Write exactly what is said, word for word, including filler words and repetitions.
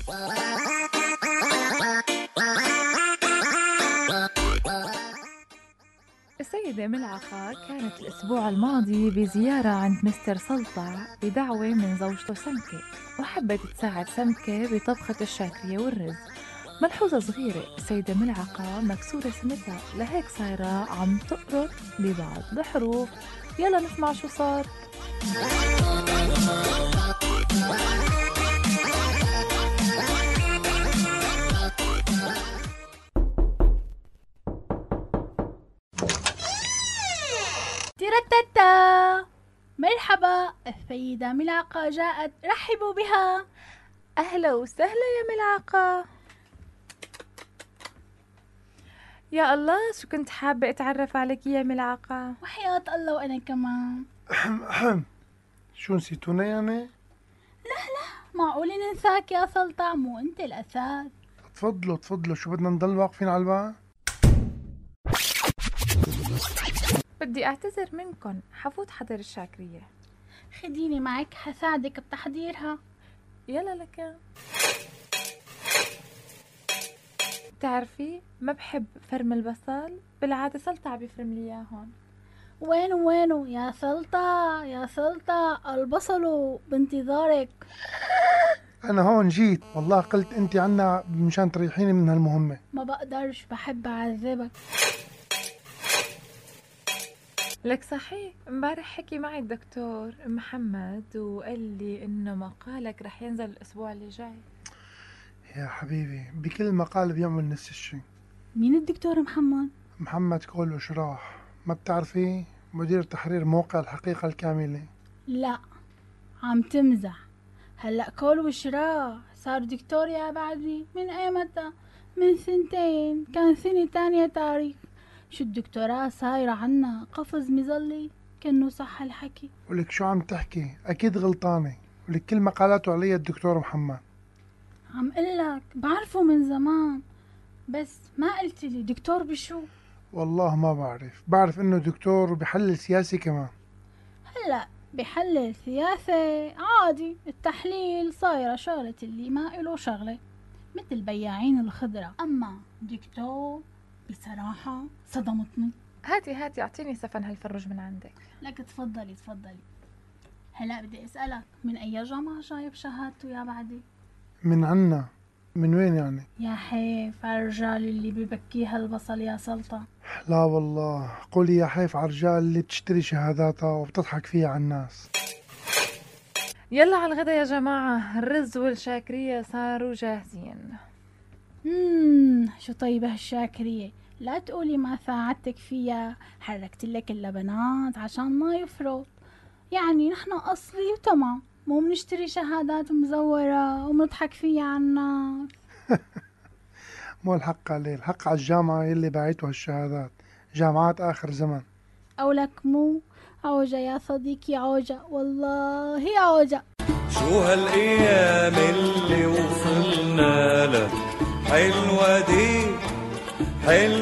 السيدة ملعقة كانت الأسبوع الماضي بزيارة عند مستر سلطع بدعوة من زوجته سمكة، وحبت تساعد سمكة بطبخة الشاكرية والرز. ملحوظة صغيرة، السيدة ملعقة مكسورة سنتها، لهيك صايرة عم تقرط ببعض الحروف. يلا نسمع شو صار. تيرتتا، مرحبا، السيدة ملعقة جاءت، رحبوا بها. أهلا وسهلا يا ملعقة. يا الله، شو كنت حابة أتعرف عليك يا ملعقة. وحياة الله وأنا كمان. أحم أحم شو نسيتونا يعني؟ لا لا، معقول ننساك يا سلطع؟ مو أنت الأساس. تفضلوا تفضلوا، شو بدنا نضل واقفين على الباب؟ بدي أعتذر منكن، حفوت حضر الشاكرية. خديني معك حساعدك بتحضيرها. يلا لك. بتعرفي ما بحب فرم البصل، بالعادة سلطع بيفرم لي اياهن. وينو وينو يا سلطع يا سلطع، البصل بانتظارك. أنا هون جيت، والله قلت أنت عنا مشان تريحيني من هالمهمة. ما بقدرش، بحب أعذبك. لك صحيح، امبارح حكي معي الدكتور محمد وقال لي انه مقالك رح ينزل الاسبوع اللي جاي. يا حبيبي، بكل مقال بيعمل نفس الشيء. مين الدكتور محمد؟ محمد كول وشراح، ما بتعرفي؟ مدير تحرير موقع الحقيقة الكاملة. لا، عم تمزح. هلأ كول وشراح صار دكتور يا بعدي؟ من ايمتى؟ من سنتين، كان سنة تانية تاريخ. شو الدكتوراه صايرة عنا قفز مظلي؟ كأنه صح الحكي. ولك شو عم تحكي؟ أكيد غلطانة، ولك كل مقالاته علي الدكتور محمد. عم قلك بعرفه من زمان، بس ما قلت لي دكتور بشو. والله ما بعرف، بعرف انه دكتور وبحلل سياسي كمان. هلأ بحلل سياسة عادي، التحليل صايرة شغلة اللي ما إله شغلة، مثل بياعين الخضرة. أما دكتور بصراحة صدمتني. هاتي هاتي اعطيني سفن هالفرج من عندك. لك تفضلي تفضلي. هلأ بدي أسألك، من أي جامعة جايب شهادته يا بعدي؟ من عنا. من وين يعني؟ يا حيف على الرجال اللي ببكيها البصل يا سلطة. لا والله، قولي يا حيف على الرجال اللي بتشتري شهاداتها وبتضحك فيها على الناس. يلا على الغدا يا جماعة، الرز والشاكرية صاروا جاهزين. مم شو طيبة هالشاكرية، لا تقولي ما ساعدتك فيها، حركت لك اللبنات عشان ما يفرط. يعني نحن أصلي وتمام، مو بنشتري شهادات مزورة وبنضحك فيها على الناس. مو الحق عليه، الحق على الجامعة يلي باعته هالشهادات، جامعات آخر زمن. أو لك مو عوجة يا صديقي، عوجة والله عوجة. شو هالأيام اللي وصلنا لها، حلوة دي حلوة